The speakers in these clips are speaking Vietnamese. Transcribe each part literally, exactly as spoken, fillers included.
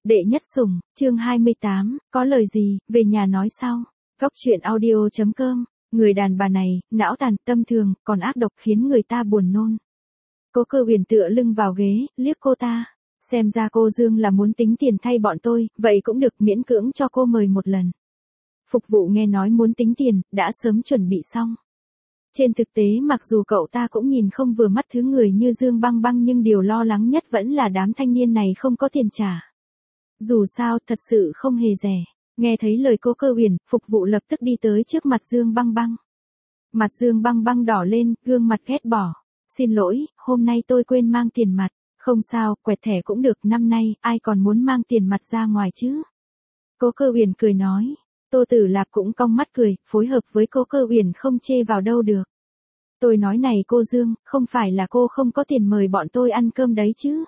Đệ nhất sủng, chương hai mươi tám, có lời gì, về nhà nói sau. Góc truyện audio chấm com, người đàn bà này, não tàn, tâm thường, còn ác độc khiến người ta buồn nôn. Cố Cơ Huyền tựa lưng vào ghế, liếc cô ta. Xem ra cô Dương là muốn tính tiền thay bọn tôi, vậy cũng được, miễn cưỡng cho cô mời một lần. Phục vụ nghe nói muốn tính tiền, đã sớm chuẩn bị xong. Trên thực tế mặc dù cậu ta cũng nhìn không vừa mắt thứ người như Dương Băng Băng, nhưng điều lo lắng nhất vẫn là đám thanh niên này không có tiền trả. Dù sao, thật sự không hề rẻ. Nghe thấy lời Cố Cơ Huyền, phục vụ lập tức đi tới trước mặt Dương Băng Băng. Mặt Dương Băng Băng đỏ lên, gương mặt ghét bỏ. Xin lỗi, hôm nay tôi quên mang tiền mặt. Không sao, quẹt thẻ cũng được, năm nay, ai còn muốn mang tiền mặt ra ngoài chứ? Cố Cơ Huyền cười nói. Tô Tử Lạp cũng cong mắt cười, phối hợp với Cố Cơ Huyền không chê vào đâu được. Tôi nói này cô Dương, không phải là cô không có tiền mời bọn tôi ăn cơm đấy chứ?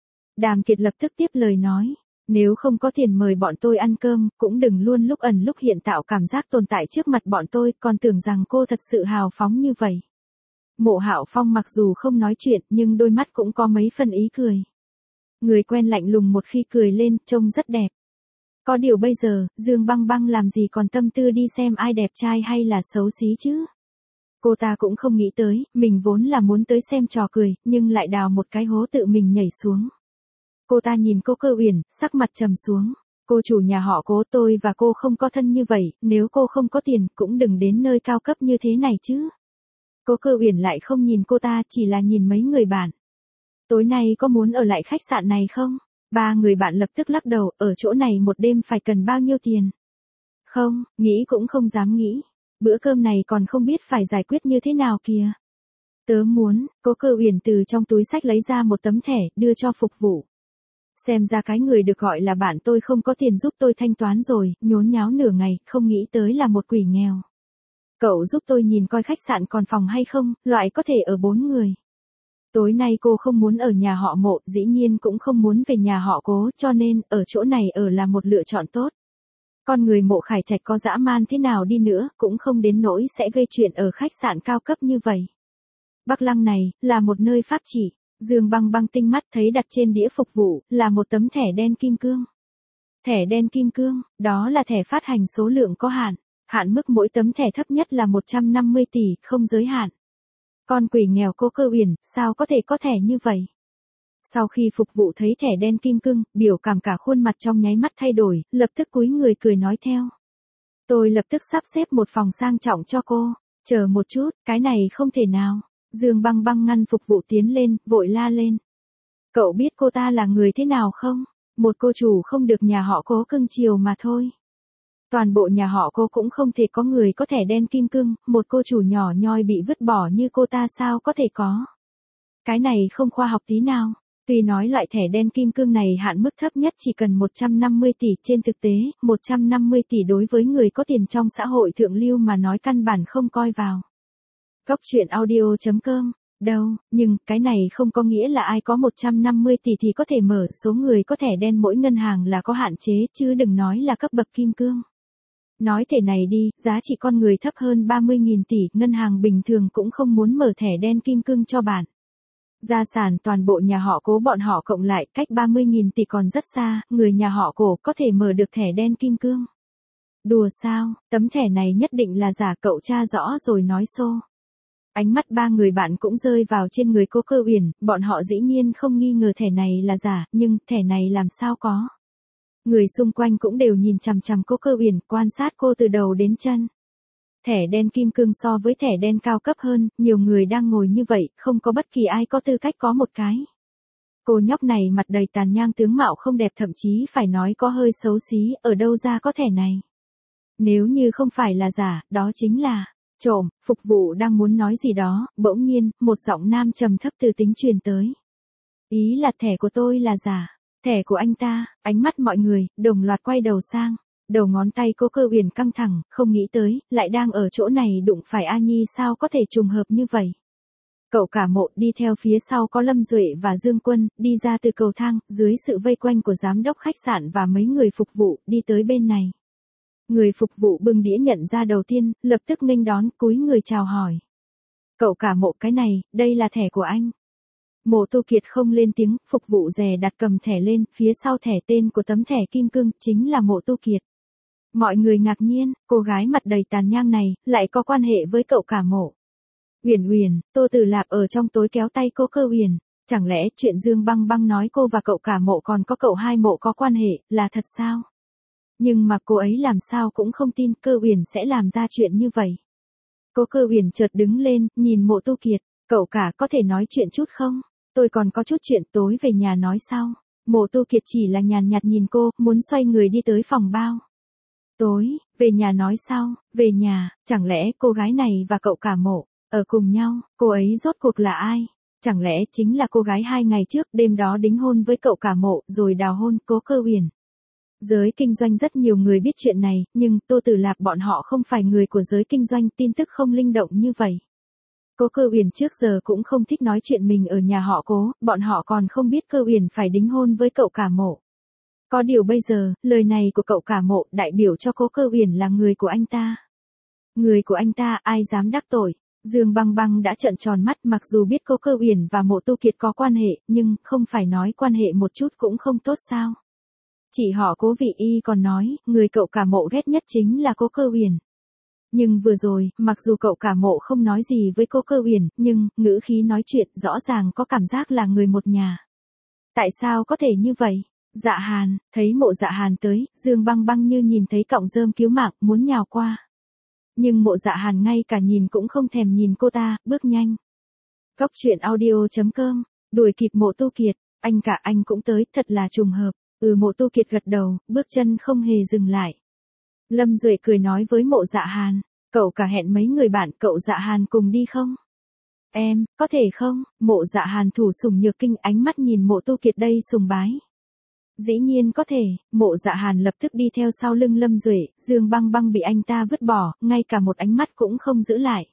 Đàm Kiệt lập tức tiếp lời nói. Nếu không có tiền mời bọn tôi ăn cơm, cũng đừng luôn lúc ẩn lúc hiện tạo cảm giác tồn tại trước mặt bọn tôi, còn tưởng rằng cô thật sự hào phóng như vậy. Mộ Hạo Phong mặc dù không nói chuyện, nhưng đôi mắt cũng có mấy phần ý cười. Người quen lạnh lùng một khi cười lên, trông rất đẹp. Có điều bây giờ, Dương Băng Băng làm gì còn tâm tư đi xem ai đẹp trai hay là xấu xí chứ? Cô ta cũng không nghĩ tới, mình vốn là muốn tới xem trò cười, nhưng lại đào một cái hố tự mình nhảy xuống. Cô ta nhìn Cố Cơ Huyền, sắc mặt trầm xuống. Cô chủ nhà họ Cố, tôi và cô không có thân như vậy, nếu cô không có tiền, cũng đừng đến nơi cao cấp như thế này chứ. Cố Cơ Huyền lại không nhìn cô ta, chỉ là nhìn mấy người bạn. Tối nay có muốn ở lại khách sạn này không? Ba người bạn lập tức lắc đầu, ở chỗ này một đêm phải cần bao nhiêu tiền? Không, nghĩ cũng không dám nghĩ. Bữa cơm này còn không biết phải giải quyết như thế nào kìa. Tớ muốn, Cố Cơ Huyền từ trong túi xách lấy ra một tấm thẻ, đưa cho phục vụ. Xem ra cái người được gọi là bạn tôi không có tiền giúp tôi thanh toán rồi, nhốn nháo nửa ngày, không nghĩ tới là một quỷ nghèo. Cậu giúp tôi nhìn coi khách sạn còn phòng hay không, loại có thể ở bốn người. Tối nay cô không muốn ở nhà họ Mộ, dĩ nhiên cũng không muốn về nhà họ Cố, cho nên, ở chỗ này ở là một lựa chọn tốt. Con người Mộ Khải Trạch có dã man thế nào đi nữa, cũng không đến nỗi sẽ gây chuyện ở khách sạn cao cấp như vậy. Bắc Lăng này, là một nơi pháp chỉ. Dương Băng Băng tinh mắt thấy đặt trên đĩa phục vụ, là một tấm thẻ đen kim cương. Thẻ đen kim cương, đó là thẻ phát hành số lượng có hạn. Hạn mức mỗi tấm thẻ thấp nhất là một trăm năm mươi tỷ, không giới hạn. Con quỷ nghèo Cố Cơ Huyền, sao có thể có thẻ như vậy? Sau khi phục vụ thấy thẻ đen kim cương, biểu cảm cả khuôn mặt trong nháy mắt thay đổi, lập tức cúi người cười nói theo. Tôi lập tức sắp xếp một phòng sang trọng cho cô. Chờ một chút, cái này không thể nào. Dương Băng Băng ngăn phục vụ tiến lên, vội la lên. Cậu biết cô ta là người thế nào không? Một cô chủ không được nhà họ Cố cưng chiều mà thôi. Toàn bộ nhà họ Cố cũng không thể có người có thẻ đen kim cương, một cô chủ nhỏ nhoi bị vứt bỏ như cô ta sao có thể có. Cái này không khoa học tí nào. Tuy nói loại thẻ đen kim cương này hạn mức thấp nhất chỉ cần một trăm năm mươi tỷ, trên thực tế, một trăm năm mươi tỷ đối với người có tiền trong xã hội thượng lưu mà nói căn bản không coi vào. Góc truyện audio chấm com, đâu, nhưng, cái này không có nghĩa là ai có một trăm năm mươi tỷ thì có thể mở, số người có thẻ đen mỗi ngân hàng là có hạn chế, chứ đừng nói là cấp bậc kim cương. Nói thẻ này đi, giá trị con người thấp hơn ba mươi nghìn tỷ, ngân hàng bình thường cũng không muốn mở thẻ đen kim cương cho bạn. Gia sản toàn bộ nhà họ Cố bọn họ cộng lại, cách ba mươi nghìn tỷ còn rất xa, người nhà họ Cố có thể mở được thẻ đen kim cương. Đùa sao, tấm thẻ này nhất định là giả, cậu tra rõ rồi nói xô. Ánh mắt ba người bạn cũng rơi vào trên người Cố Cơ Huyền, bọn họ dĩ nhiên không nghi ngờ thẻ này là giả, nhưng thẻ này làm sao có. Người xung quanh cũng đều nhìn chằm chằm Cố Cơ Huyền, quan sát cô từ đầu đến chân. Thẻ đen kim cương so với thẻ đen cao cấp hơn, nhiều người đang ngồi như vậy, không có bất kỳ ai có tư cách có một cái. Cô nhóc này mặt đầy tàn nhang, tướng mạo không đẹp, thậm chí phải nói có hơi xấu xí, ở đâu ra có thẻ này. Nếu như không phải là giả, đó chính là trộm. Phục vụ đang muốn nói gì đó, bỗng nhiên, một giọng nam trầm thấp từ tính truyền tới. Ý là thẻ của tôi là giả, thẻ của anh ta. Ánh mắt mọi người, đồng loạt quay đầu sang. Đầu ngón tay Cố Cơ Huyền căng thẳng, không nghĩ tới, lại đang ở chỗ này đụng phải A Nhi, sao có thể trùng hợp như vậy. Cậu Cả Mộ đi theo phía sau có Lâm Duệ và Dương Quân, đi ra từ cầu thang, dưới sự vây quanh của giám đốc khách sạn và mấy người phục vụ, đi tới bên này. Người phục vụ bưng đĩa nhận ra đầu tiên, lập tức nghênh đón, cúi người chào hỏi. Cậu Cả Mộ, cái này, đây là thẻ của anh. Mộ Tu Kiệt không lên tiếng, phục vụ rè đặt cầm thẻ lên, phía sau thẻ tên của tấm thẻ kim cương, chính là Mộ Tu Kiệt. Mọi người ngạc nhiên, cô gái mặt đầy tàn nhang này, lại có quan hệ với cậu cả Mộ. Uyển Uyển, Tô Tử Lạp ở trong tối kéo tay cô Cơ Uyển, chẳng lẽ chuyện Dương Băng Băng nói cô và cậu cả Mộ còn có cậu hai Mộ có quan hệ, là thật sao? Nhưng mà cô ấy làm sao cũng không tin Cơ Uyển sẽ làm ra chuyện như vậy. Cô Cơ Uyển chợt đứng lên, nhìn Mộ Tu Kiệt, cậu cả có thể nói chuyện chút không? Tôi còn có chút chuyện tối về nhà nói sau. Mộ Tu Kiệt chỉ là nhàn nhạt nhìn cô, muốn xoay người đi tới phòng bao. Tối, về nhà nói sau, về nhà, chẳng lẽ cô gái này và cậu cả Mộ, ở cùng nhau, cô ấy rốt cuộc là ai? Chẳng lẽ chính là cô gái hai ngày trước đêm đó đính hôn với cậu cả Mộ rồi đào hôn Cố Cơ Uyển. Giới kinh doanh rất nhiều người biết chuyện này, nhưng Tô Tử Lạp bọn họ không phải người của giới kinh doanh, tin tức không linh động như vậy. Cố Cơ Uyển trước giờ cũng không thích nói chuyện mình ở nhà họ Cố, bọn họ còn không biết Cơ Uyển phải đính hôn với cậu cả Mộ. Có điều bây giờ, lời này của cậu cả Mộ đại biểu cho Cố Cơ Uyển là người của anh ta. Người của anh ta ai dám đắc tội. Dương Băng Băng đã trợn tròn mắt, mặc dù biết Cố Cơ Uyển và Mộ Tu Kiệt có quan hệ, nhưng không phải nói quan hệ một chút cũng không tốt sao? Chị họ Cố vị y còn nói, người cậu cả Mộ ghét nhất chính là Cố Cơ Uyển. Nhưng vừa rồi, mặc dù cậu cả Mộ không nói gì với Cố Cơ Uyển, nhưng ngữ khí nói chuyện rõ ràng có cảm giác là người một nhà. Tại sao có thể như vậy? Dạ Hàn, thấy Mộ Dạ Hàn tới, Dương Băng Băng như nhìn thấy cọng rơm cứu mạng, muốn nhào qua. Nhưng Mộ Dạ Hàn ngay cả nhìn cũng không thèm nhìn cô ta, bước nhanh. Góc truyện audio chấm com, đuổi kịp Mộ Tu Kiệt, anh cả anh cũng tới, thật là trùng hợp. Ừ, Mộ Tu Kiệt gật đầu, bước chân không hề dừng lại. Lâm Duệ cười nói với Mộ Dạ Hàn, cậu cả hẹn mấy người bạn cậu Dạ Hàn cùng đi không? Em, có thể không? Mộ Dạ Hàn thủ sủng nhược kinh, ánh mắt nhìn Mộ Tu Kiệt đây sùng bái. Dĩ nhiên có thể. Mộ Dạ Hàn lập tức đi theo sau lưng Lâm Duệ, Dương Băng Băng bị anh ta vứt bỏ, ngay cả một ánh mắt cũng không giữ lại.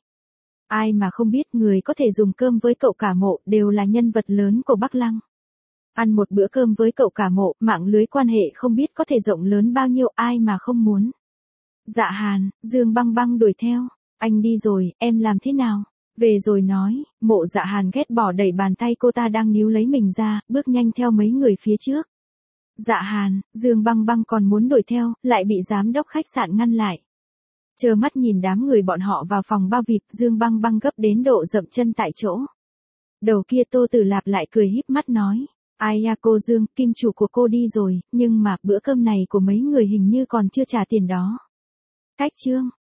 Ai mà không biết người có thể dùng cơm với cậu cả Mộ đều là nhân vật lớn của Bắc Lăng. Ăn một bữa cơm với cậu cả Mộ, mạng lưới quan hệ không biết có thể rộng lớn bao nhiêu, ai mà không muốn. Dạ Hàn, Dương Băng Băng đuổi theo. Anh đi rồi, em làm thế nào? Về rồi nói. Mộ Dạ Hàn ghét bỏ đẩy bàn tay cô ta đang níu lấy mình ra, bước nhanh theo mấy người phía trước. Dạ Hàn, Dương Băng Băng còn muốn đuổi theo, lại bị giám đốc khách sạn ngăn lại. Chờ mắt nhìn đám người bọn họ vào phòng bao vip, Dương Băng Băng gấp đến độ dậm chân tại chỗ. Đầu kia Tô Tử Lạp lại cười híp mắt nói. Ai ya cô Dương, kim chủ của cô đi rồi, nhưng mà bữa cơm này của mấy người hình như còn chưa trả tiền đó. Cách chương.